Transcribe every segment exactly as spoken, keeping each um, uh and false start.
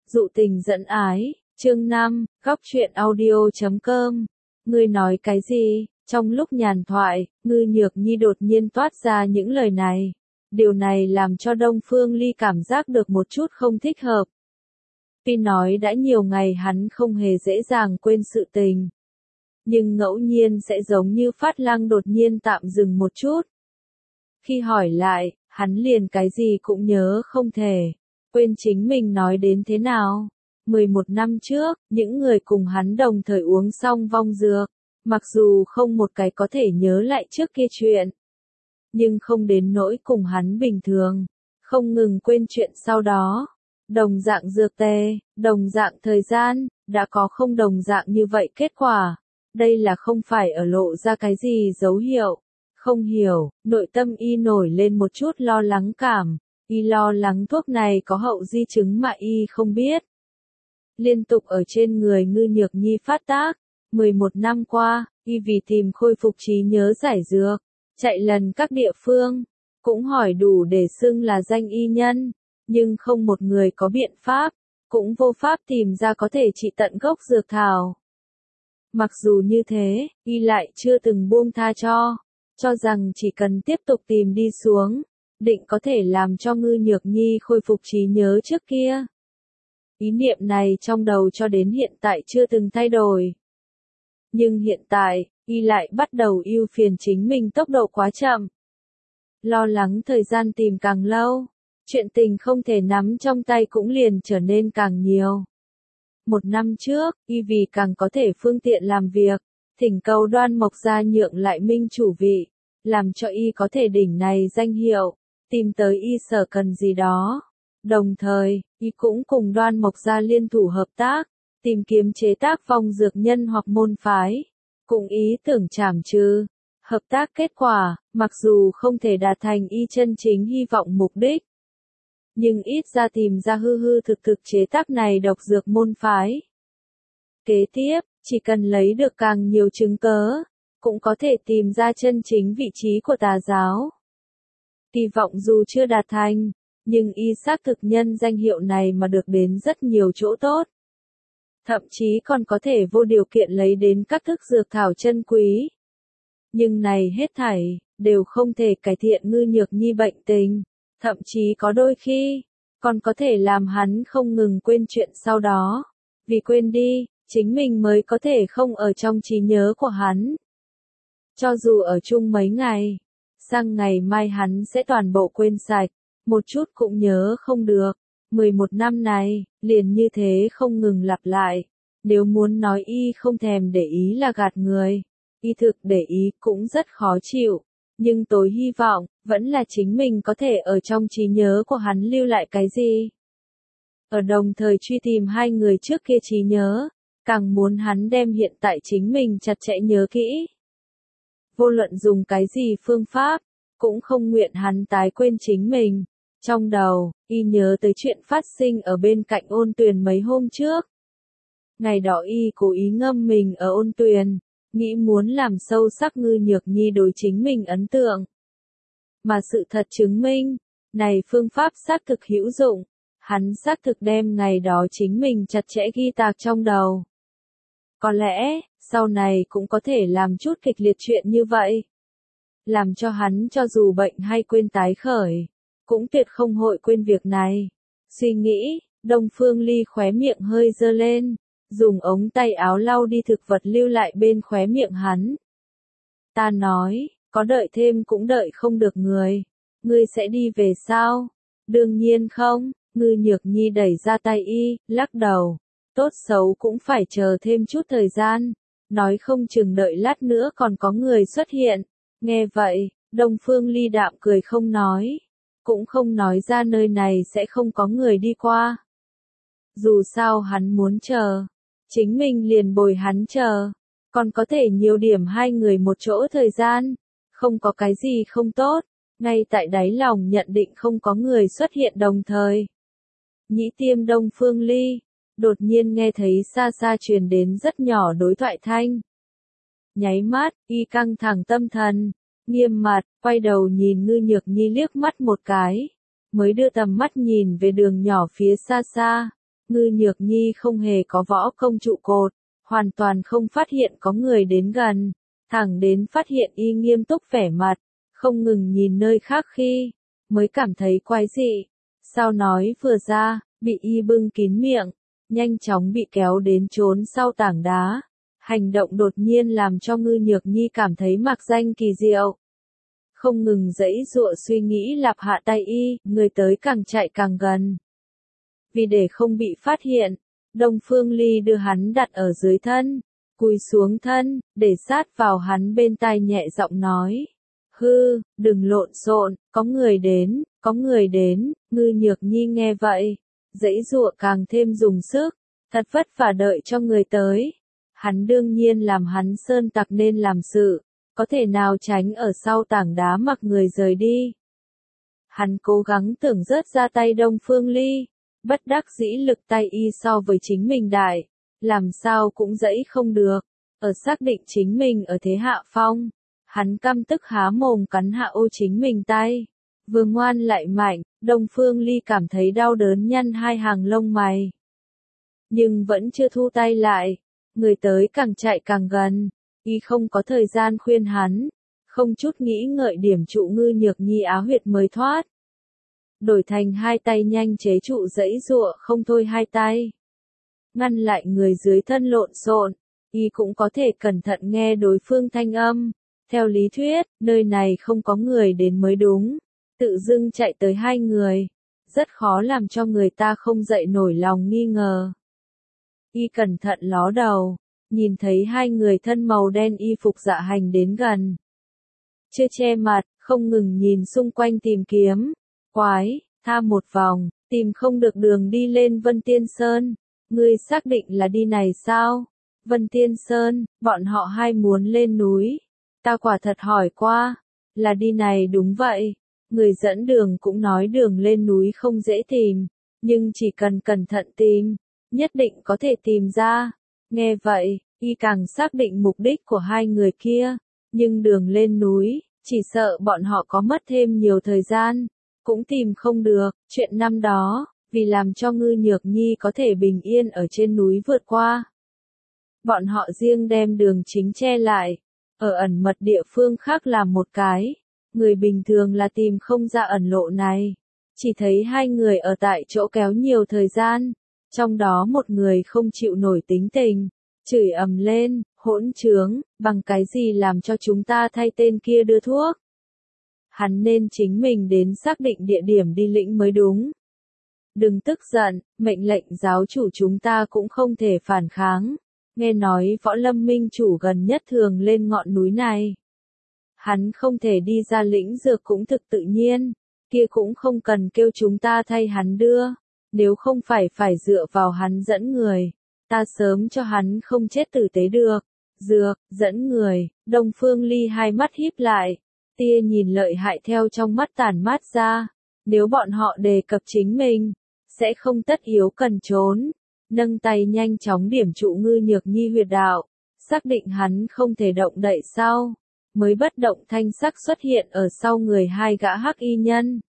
Dụ tình dẫn ái, chương năm, góc truyện audio chấm com. Ngươi nói cái gì? Trong lúc nhàn thoại, Ngư Nhược Nhi đột nhiên toát ra những lời này. Điều này làm cho Đông Phương Ly cảm giác được một chút không thích hợp. Tuy nói đã nhiều ngày hắn không hề dễ dàng quên sự tình. Nhưng ngẫu nhiên sẽ giống như Phát Lăng đột nhiên tạm dừng một chút. Khi hỏi lại, hắn liền cái gì cũng nhớ không thể. Quên chính mình nói đến thế nào. mười một năm trước, những người cùng hắn đồng thời uống xong vong dược. Mặc dù không một cái có thể nhớ lại trước kia chuyện. Nhưng không đến nỗi cùng hắn bình thường. Không ngừng quên chuyện sau đó. Đồng dạng dược tê, đồng dạng thời gian, đã có không đồng dạng như vậy kết quả. Đây là không phải ở lộ ra cái gì dấu hiệu. Không hiểu, nội tâm y nổi lên một chút lo lắng cảm. Y lo lắng thuốc này có hậu di chứng mà y không biết. Liên tục ở trên người Ngư Nhược Nhi phát tác. mười một năm qua, y vì tìm khôi phục trí nhớ giải dược. Chạy lần các địa phương. Cũng hỏi đủ để xưng là danh y nhân. Nhưng không một người có biện pháp. Cũng vô pháp tìm ra có thể trị tận gốc dược thảo. Mặc dù như thế, y lại chưa từng buông tha cho. Cho rằng chỉ cần tiếp tục tìm đi xuống. Định có thể làm cho Ngư Nhược Nhi khôi phục trí nhớ trước kia. Ý niệm này trong đầu cho đến hiện tại chưa từng thay đổi. Nhưng hiện tại, y lại bắt đầu ưu phiền chính mình tốc độ quá chậm. Lo lắng thời gian tìm càng lâu, chuyện tình không thể nắm trong tay cũng liền trở nên càng nhiều. Một năm trước, y vì càng có thể phương tiện làm việc, thỉnh cầu Đoan Mộc gia nhượng lại minh chủ vị, làm cho y có thể đỉnh này danh hiệu, tìm tới y sở cần gì đó. Đồng thời, y cũng cùng Đoan Mộc gia liên thủ hợp tác, tìm kiếm chế tác vong dược nhân hoặc môn phái, cùng ý tưởng trảm trừ. Hợp tác kết quả, mặc dù không thể đạt thành y chân chính hy vọng mục đích, nhưng ít ra tìm ra hư hư thực thực chế tác này độc dược môn phái. Kế tiếp, chỉ cần lấy được càng nhiều chứng cớ, cũng có thể tìm ra chân chính vị trí của tà giáo. Kỳ vọng dù chưa đạt thành, nhưng y xác thực nhân danh hiệu này mà được đến rất nhiều chỗ tốt. Thậm chí còn có thể vô điều kiện lấy đến các thức dược thảo chân quý. Nhưng này hết thảy, đều không thể cải thiện Ngư Nhược Nhi bệnh tình. Thậm chí có đôi khi, còn có thể làm hắn không ngừng quên chuyện sau đó. Vì quên đi, chính mình mới có thể không ở trong trí nhớ của hắn. Cho dù ở chung mấy ngày, sang ngày mai hắn sẽ toàn bộ quên sạch, một chút cũng nhớ không được. mười một năm này, liền như thế không ngừng lặp lại. Nếu muốn nói y không thèm để ý là gạt người, y thực để ý cũng rất khó chịu. Nhưng tối hy vọng, vẫn là chính mình có thể ở trong trí nhớ của hắn lưu lại cái gì. Ở đồng thời truy tìm hai người trước kia trí nhớ, càng muốn hắn đem hiện tại chính mình chặt chẽ nhớ kỹ. Vô luận dùng cái gì phương pháp, cũng không nguyện hắn tái quên chính mình. Trong đầu, y nhớ tới chuyện phát sinh ở bên cạnh Ôn Tuyền mấy hôm trước. Ngày đó y cố ý ngâm mình ở Ôn Tuyền, nghĩ muốn làm sâu sắc Ngư Nhược Nhi đối chính mình ấn tượng. Mà sự thật chứng minh, này phương pháp xác thực hữu dụng, hắn xác thực đem ngày đó chính mình chặt chẽ ghi tạc trong đầu. Có lẽ, sau này cũng có thể làm chút kịch liệt chuyện như vậy. Làm cho hắn cho dù bệnh hay quên tái khởi, cũng tuyệt không hội quên việc này. Suy nghĩ, Đông Phương Ly khóe miệng hơi dơ lên, dùng ống tay áo lau đi thực vật lưu lại bên khóe miệng hắn. Ta nói, có đợi thêm cũng đợi không được người. Ngươi sẽ đi về sao? Đương nhiên không. Ngư Nhược Nhi đẩy ra tay y, lắc đầu. Tốt xấu cũng phải chờ thêm chút thời gian. Nói không chừng đợi lát nữa còn có người xuất hiện. Nghe vậy, Đông Phương Ly đạm cười không nói. Cũng không nói ra nơi này sẽ không có người đi qua. Dù sao hắn muốn chờ, chính mình liền bồi hắn chờ. Còn có thể nhiều điểm hai người một chỗ thời gian. Không có cái gì không tốt. Ngay tại đáy lòng nhận định không có người xuất hiện đồng thời. Nhĩ Tiêm Đông Phương Ly, đột nhiên nghe thấy xa xa truyền đến rất nhỏ đối thoại thanh. Nháy mắt, y căng thẳng tâm thần, nghiêm mặt, quay đầu nhìn Ngư Nhược Nhi liếc mắt một cái, mới đưa tầm mắt nhìn về đường nhỏ phía xa xa. Ngư Nhược Nhi không hề có võ công trụ cột, hoàn toàn không phát hiện có người đến gần, thẳng đến phát hiện y nghiêm túc vẻ mặt, không ngừng nhìn nơi khác khi, mới cảm thấy quái dị. Sao nói vừa ra, bị y bưng kín miệng, nhanh chóng bị kéo đến trốn sau tảng đá. Hành động đột nhiên làm cho Ngư Nhược Nhi cảm thấy mạc danh kỳ diệu. Không ngừng giãy giụa suy nghĩ lặp hạ tay y, người tới càng chạy càng gần. Vì để không bị phát hiện, Đông Phương Ly đưa hắn đặt ở dưới thân, cúi xuống thân, để sát vào hắn bên tai nhẹ giọng nói. Hư, đừng lộn xộn, có người đến, có người đến. Ngư Nhược Nhi nghe vậy, giãy giụa càng thêm dùng sức, thật vất vả đợi cho người tới. Hắn đương nhiên làm hắn sơn tặc nên làm sự, có thể nào tránh ở sau tảng đá mặc người rời đi. Hắn cố gắng tưởng rớt ra tay Đông Phương Ly, bất đắc dĩ lực tay y so với chính mình đại, làm sao cũng giãy không được, ở xác định chính mình ở thế hạ phong, hắn căm tức há mồm cắn hạ ô chính mình tay, vừa ngoan lại mạnh, Đông Phương Ly cảm thấy đau đớn nhăn hai hàng lông mày. Nhưng vẫn chưa thu tay lại, người tới càng chạy càng gần, y không có thời gian khuyên hắn, không chút nghĩ ngợi điểm trụ Ngư Nhược Nhi á huyệt mới thoát. Đổi thành hai tay nhanh chế trụ giãy giụa không thôi hai tay. Ngăn lại người dưới thân lộn xộn, y cũng có thể cẩn thận nghe đối phương thanh âm. Theo lý thuyết, nơi này không có người đến mới đúng. Tự dưng chạy tới hai người, rất khó làm cho người ta không dậy nổi lòng nghi ngờ. Y cẩn thận ló đầu, nhìn thấy hai người thân màu đen y phục dạ hành đến gần. Chưa che mặt, không ngừng nhìn xung quanh tìm kiếm. Quái, tha một vòng, tìm không được đường đi lên Vân Tiên Sơn. Ngươi xác định là đi này sao? Vân Tiên Sơn, bọn họ hai muốn lên núi. Ta quả thật hỏi qua, là đi này đúng vậy. Người dẫn đường cũng nói đường lên núi không dễ tìm, nhưng chỉ cần cẩn thận tìm, nhất định có thể tìm ra. Nghe vậy, y càng xác định mục đích của hai người kia, nhưng đường lên núi, chỉ sợ bọn họ có mất thêm nhiều thời gian, cũng tìm không được. Chuyện năm đó, vì làm cho Ngư Nhược Nhi có thể bình yên ở trên núi vượt qua, bọn họ riêng đem đường chính che lại, ở ẩn mật địa phương khác làm một cái. Người bình thường là tìm không ra ẩn lộ này, chỉ thấy hai người ở tại chỗ kéo nhiều thời gian, trong đó một người không chịu nổi tính tình, chửi ầm lên, hỗn trướng, bằng cái gì làm cho chúng ta thay tên kia đưa thuốc. Hắn nên chính mình đến xác định địa điểm đi lĩnh mới đúng. Đừng tức giận, mệnh lệnh giáo chủ chúng ta cũng không thể phản kháng, nghe nói Võ Lâm Minh chủ gần nhất thường lên ngọn núi này. Hắn không thể đi ra lĩnh dược cũng thực tự nhiên, kia cũng không cần kêu chúng ta thay hắn đưa, nếu không phải phải dựa vào hắn dẫn người, ta sớm cho hắn không chết tử tế được. Dược, dẫn người, Đông Phương Ly hai mắt híp lại, tia nhìn lợi hại theo trong mắt tản mát ra, nếu bọn họ đề cập chính mình, sẽ không tất yếu cần trốn, nâng tay nhanh chóng điểm trụ Ngư Nhược Nhi huyệt đạo, xác định hắn không thể động đậy sau. Mới bất động thanh sắc xuất hiện ở sau người hai gã hắc y nhân.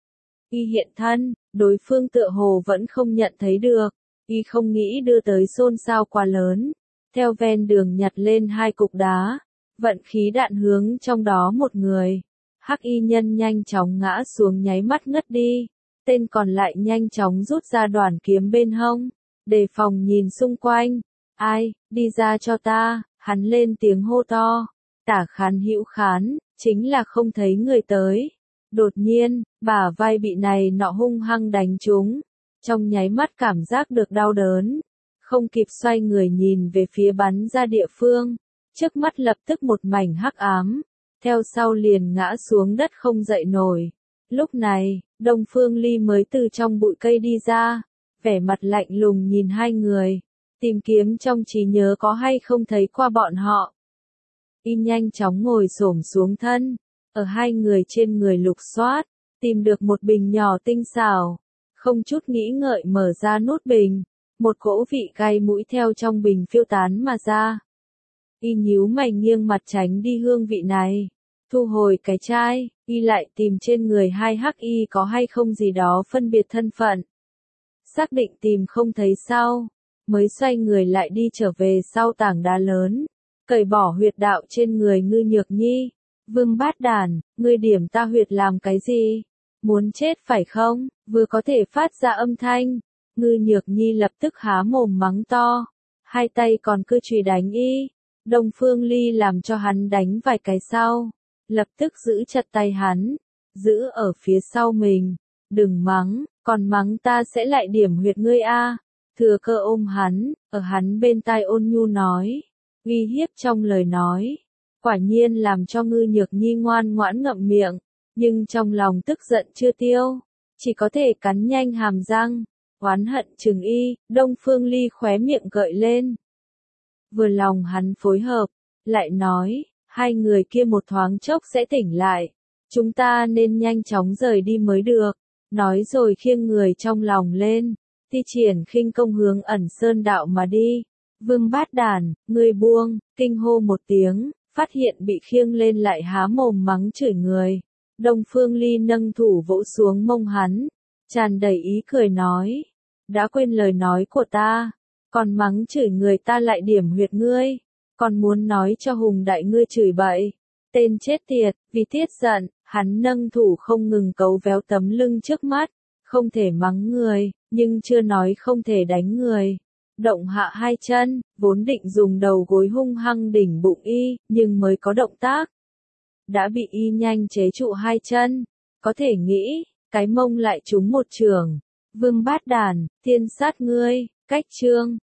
Y hiện thân, đối phương tựa hồ vẫn không nhận thấy được, y không nghĩ đưa tới xôn xao quá lớn, theo ven đường nhặt lên hai cục đá, vận khí đạn hướng trong đó một người. Hắc y nhân nhanh chóng ngã xuống nháy mắt ngất đi, tên còn lại nhanh chóng rút ra đoàn kiếm bên hông, đề phòng nhìn xung quanh. Ai, đi ra cho ta, hắn lên tiếng hô to. Tả Khán Hữu Khán, chính là không thấy người tới. Đột nhiên, bả vai bị này nọ hung hăng đánh trúng, trong nháy mắt cảm giác được đau đớn, không kịp xoay người nhìn về phía bắn ra địa phương, trước mắt lập tức một mảnh hắc ám, theo sau liền ngã xuống đất không dậy nổi. Lúc này, Đông Phương Ly mới từ trong bụi cây đi ra, vẻ mặt lạnh lùng nhìn hai người, tìm kiếm trong trí nhớ có hay không thấy qua bọn họ. Y nhanh chóng ngồi xổm xuống thân, ở hai người trên người lục soát, tìm được một bình nhỏ tinh xảo, không chút nghĩ ngợi mở ra nút bình, một cỗ vị cay mũi theo trong bình phiêu tán mà ra. Y nhíu mày nghiêng mặt tránh đi hương vị này, thu hồi cái chai, y lại tìm trên người hai hắc y có hay không gì đó phân biệt thân phận. xác định tìm không thấy sau, mới xoay người lại đi trở về sau tảng đá lớn, cởi bỏ huyệt đạo trên người Ngư Nhược Nhi. Vương Bát Đản, ngươi điểm ta huyệt làm cái gì? Muốn chết phải không? Vừa có thể phát ra âm thanh, Ngư Nhược Nhi lập tức há mồm mắng to, hai tay còn cứ chùy đánh y. Đông Phương Ly làm cho hắn đánh vài cái sau, lập tức giữ chặt tay hắn, giữ ở phía sau mình, đừng mắng, còn mắng ta sẽ lại điểm huyệt ngươi a. Thừa Cơ ôm hắn, ở hắn bên tai ôn nhu nói, uy hiếp trong lời nói, quả nhiên làm cho Ngư Nhược Nhi ngoan ngoãn ngậm miệng, nhưng trong lòng tức giận chưa tiêu, chỉ có thể cắn nhanh hàm răng, oán hận chừng y. Đông Phương Ly khóe miệng gợi lên. Vừa lòng hắn phối hợp, lại nói, hai người kia một thoáng chốc sẽ tỉnh lại, chúng ta nên nhanh chóng rời đi mới được. Nói rồi khiêng người trong lòng lên, thi triển khinh công hướng Ẩn Sơn đạo mà đi. Vương Bát Đản, ngươi buông, kinh hô một tiếng, phát hiện bị khiêng lên lại há mồm mắng chửi người. Đông Phương Ly nâng thủ vỗ xuống mông hắn, tràn đầy ý cười nói, đã quên lời nói của ta, còn mắng chửi người ta lại điểm huyệt ngươi, còn muốn nói cho Hùng đại ngươi chửi bậy. Tên chết tiệt, vì tiết giận, hắn nâng thủ không ngừng cấu véo tấm lưng trước mắt, không thể mắng người, nhưng chưa nói không thể đánh người. Động hạ hai chân, vốn định dùng đầu gối hung hăng đỉnh bụng y, nhưng mới có động tác, đã bị y nhanh chế trụ hai chân, có thể nghĩ, cái mông lại trúng một chưởng. Vương Bát Đản, thiên sát ngươi, cách chương.